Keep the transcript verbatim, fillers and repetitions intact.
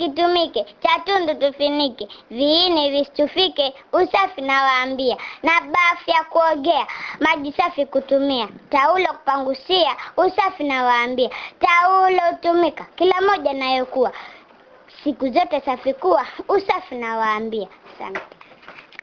kitumike, cha tundu tufinike, viini visitufike, usafi nawaambia. Na bafu ya kuogea, maji safi kutumia, taulo kupangusia, usafi nawaambia. Taulo utumika, kila moja nayokuwa, siku zote safi kuwa, usafi nawaambia. Asante.